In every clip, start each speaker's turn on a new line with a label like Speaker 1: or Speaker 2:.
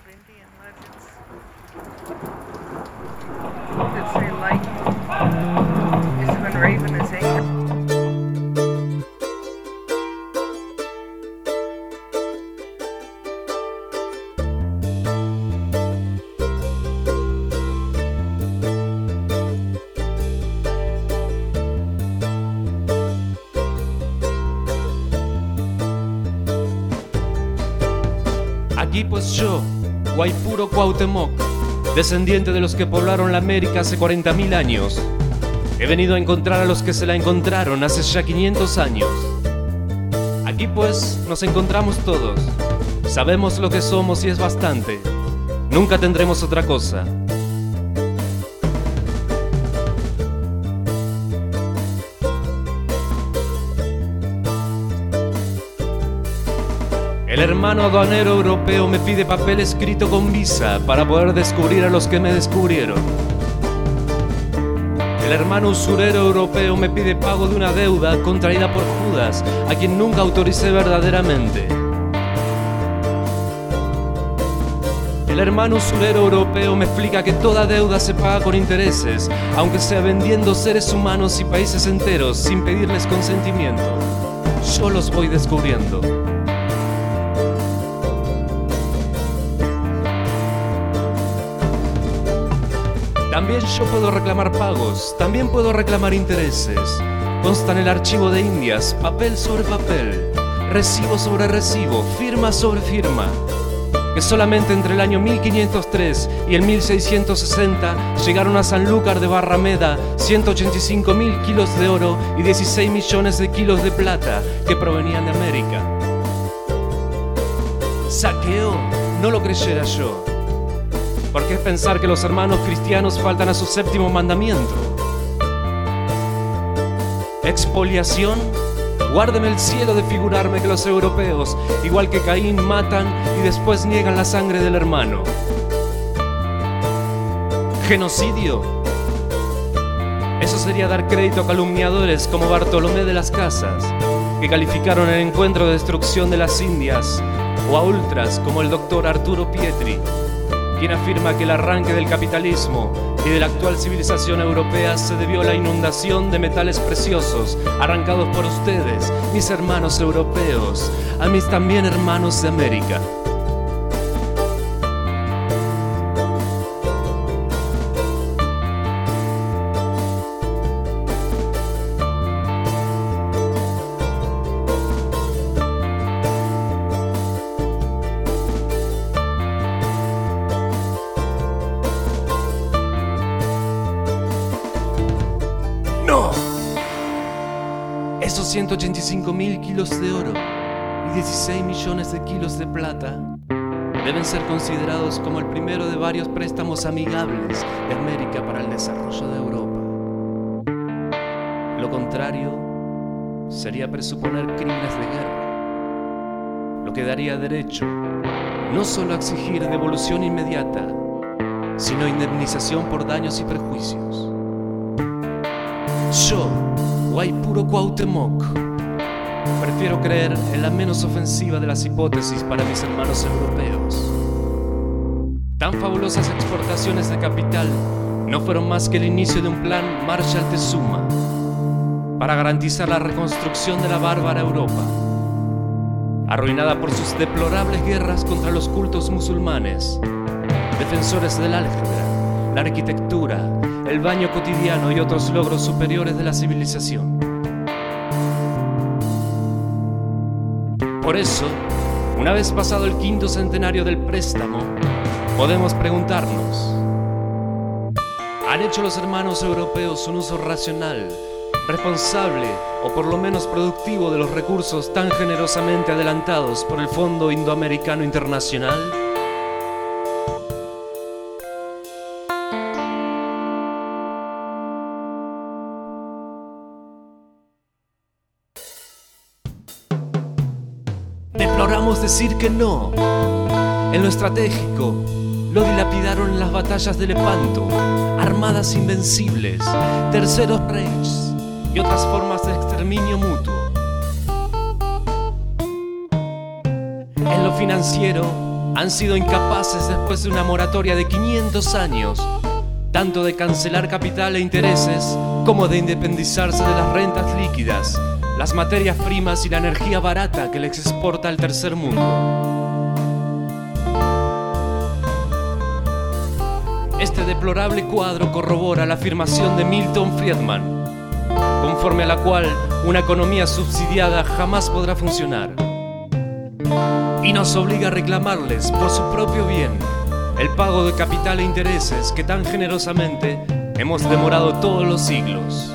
Speaker 1: old Indian legends. That say light is when Raven is angry.
Speaker 2: Aquí pues yo, Guaypuro Cuauhtémoc, descendiente de los que poblaron la América hace 40.000 años, he venido a encontrar a los que se la encontraron hace ya 500 años. Aquí pues nos encontramos todos, sabemos lo que somos y es bastante, nunca tendremos otra cosa. El hermano aduanero europeo me pide papel escrito con visa para poder descubrir a los que me descubrieron. El hermano usurero europeo me pide pago de una deuda contraída por Judas, a quien nunca autoricé verdaderamente. El hermano usurero europeo me explica que toda deuda se paga con intereses, aunque sea vendiendo seres humanos y países enteros sin pedirles consentimiento. Yo los voy descubriendo. También yo puedo reclamar pagos, también puedo reclamar intereses. Consta en el archivo de Indias, papel sobre papel, recibo sobre recibo, firma sobre firma, que solamente entre el año 1503 y el 1660 llegaron a Sanlúcar de Barrameda 185.000 kilos de oro y 16 millones de kilos de plata que provenían de América. Saqueo, no lo creyera yo. ¿Por qué pensar que los hermanos cristianos faltan a su séptimo mandamiento? Expoliación, guárdeme el cielo de figurarme que los europeos, igual que Caín, matan y después niegan la sangre del hermano. Genocidio, eso sería dar crédito a calumniadores como Bartolomé de las Casas, que calificaron el encuentro de destrucción de las Indias, o a ultras como el doctor Arturo Pietri, quien afirma que el arranque del capitalismo y de la actual civilización europea se debió a la inundación de metales preciosos arrancados por ustedes, mis hermanos europeos, a mis también hermanos de América. Esos 185.000 kilos de oro y 16 millones de kilos de plata deben ser considerados como el primero de varios préstamos amigables de América para el desarrollo de Europa. Lo contrario sería presuponer crímenes de guerra, lo que daría derecho no solo a exigir devolución inmediata, sino indemnización por daños y perjuicios. Yo, Guaypuro Cuauhtémoc, prefiero creer en la menos ofensiva de las hipótesis para mis hermanos europeos. Tan fabulosas exportaciones de capital no fueron más que el inicio de un plan Marshall-Tezuma para garantizar la reconstrucción de la bárbara Europa, arruinada por sus deplorables guerras contra los cultos musulmanes, defensores del álgebra, la arquitectura, el baño cotidiano y otros logros superiores de la civilización. Por eso, una vez pasado el 5º centenario del préstamo, podemos preguntarnos: ¿han hecho los hermanos europeos un uso racional, responsable o por lo menos productivo de los recursos tan generosamente adelantados por el Fondo Indoamericano Internacional? Deploramos decir que no. En lo estratégico, lo dilapidaron en las batallas de Lepanto, armadas invencibles, terceros reichs y otras formas de exterminio mutuo. En lo financiero, han sido incapaces después de una moratoria de 500 años, tanto de cancelar capital e intereses como de independizarse de las rentas líquidas, las materias primas y la energía barata que les exporta al tercer mundo. Este deplorable cuadro corrobora la afirmación de Milton Friedman, conforme a la cual una economía subsidiada jamás podrá funcionar, y nos obliga a reclamarles por su propio bien el pago de capital e intereses que tan generosamente hemos demorado todos los siglos.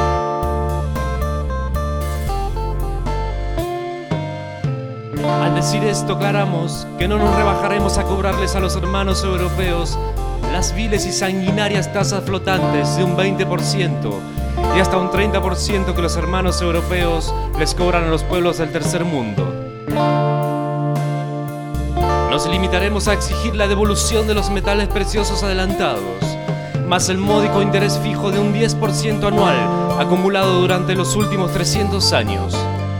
Speaker 2: Al decir esto, aclaramos que no nos rebajaremos a cobrarles a los hermanos europeos las viles y sanguinarias tasas flotantes de un 20% y hasta un 30% que los hermanos europeos les cobran a los pueblos del tercer mundo. Nos limitaremos a exigir la devolución de los metales preciosos adelantados, más el módico interés fijo de un 10% anual acumulado durante los últimos 300 años.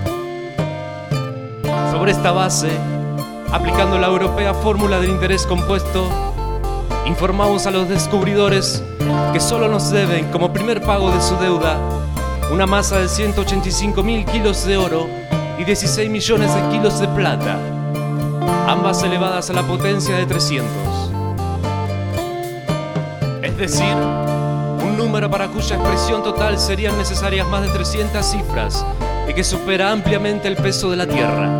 Speaker 2: Sobre esta base, aplicando la europea fórmula del interés compuesto, informamos a los descubridores que solo nos deben, como primer pago de su deuda, una masa de 185.000 kilos de oro y 16 millones de kilos de plata, ambas elevadas a la potencia de 300. Es decir, un número para cuya expresión total serían necesarias más de 300 cifras y que supera ampliamente el peso de la Tierra.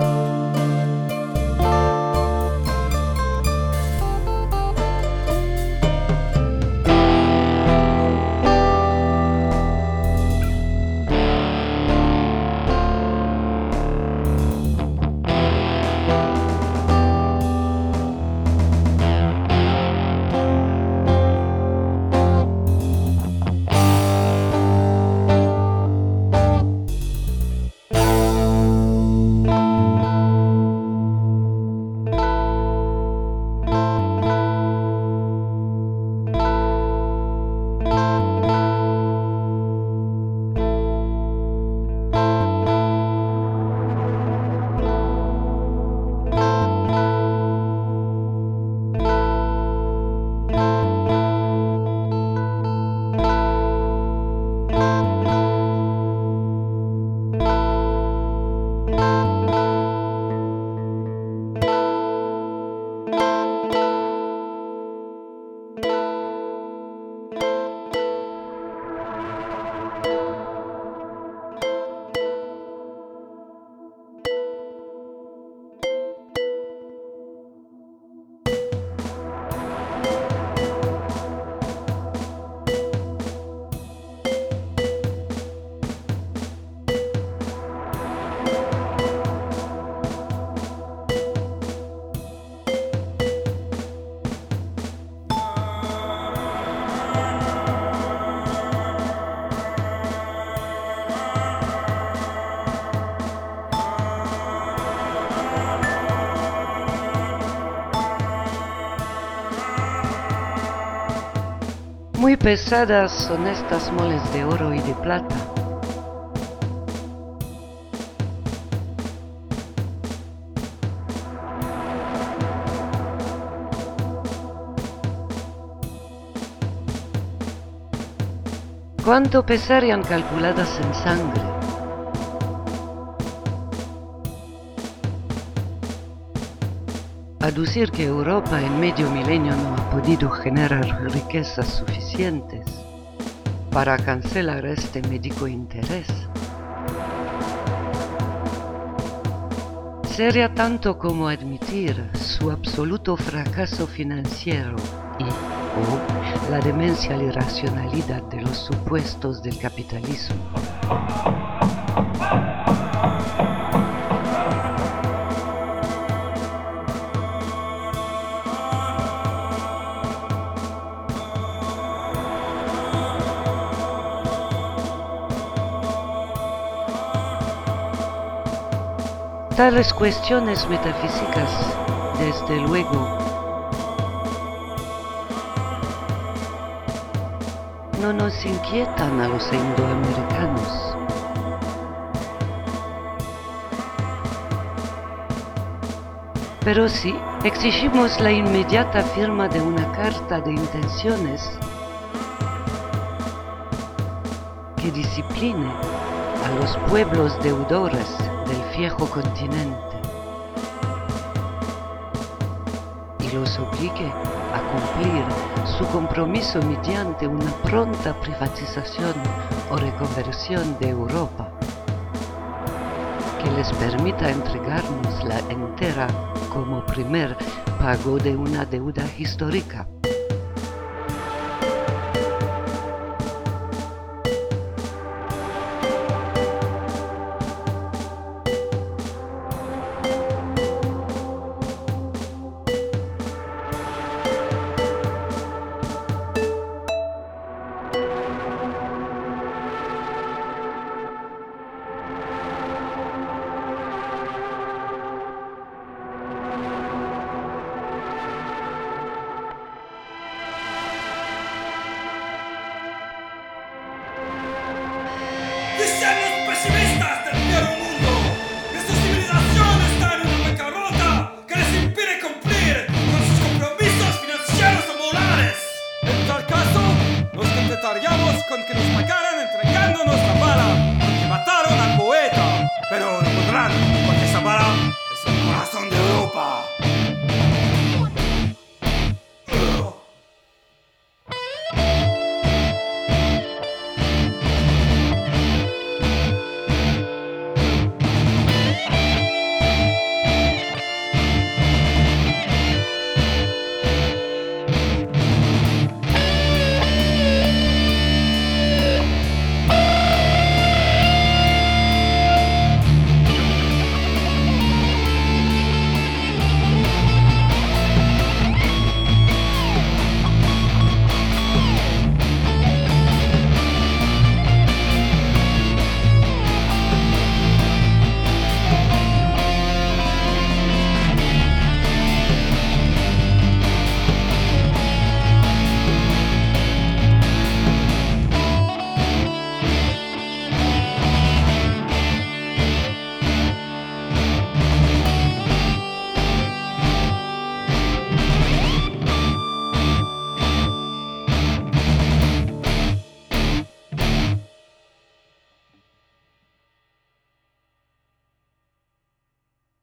Speaker 3: Muy pesadas son estas moles de oro y de plata. ¿Cuánto pesarían calculadas en sangre? Aducir que Europa en medio milenio no ha podido generar riquezas suficientes para cancelar este médico interés sería tanto como admitir su absoluto fracaso financiero y o la demencia y irracionalidad de los supuestos del capitalismo. Tales cuestiones metafísicas, desde luego, no nos inquietan a los indoamericanos. Pero sí, exigimos la inmediata firma de una carta de intenciones que discipline a los pueblos deudores del viejo continente y los obligue a cumplir su compromiso mediante una pronta privatización o reconversión de Europa, que les permita entregarnos la entera como primer pago de una deuda histórica.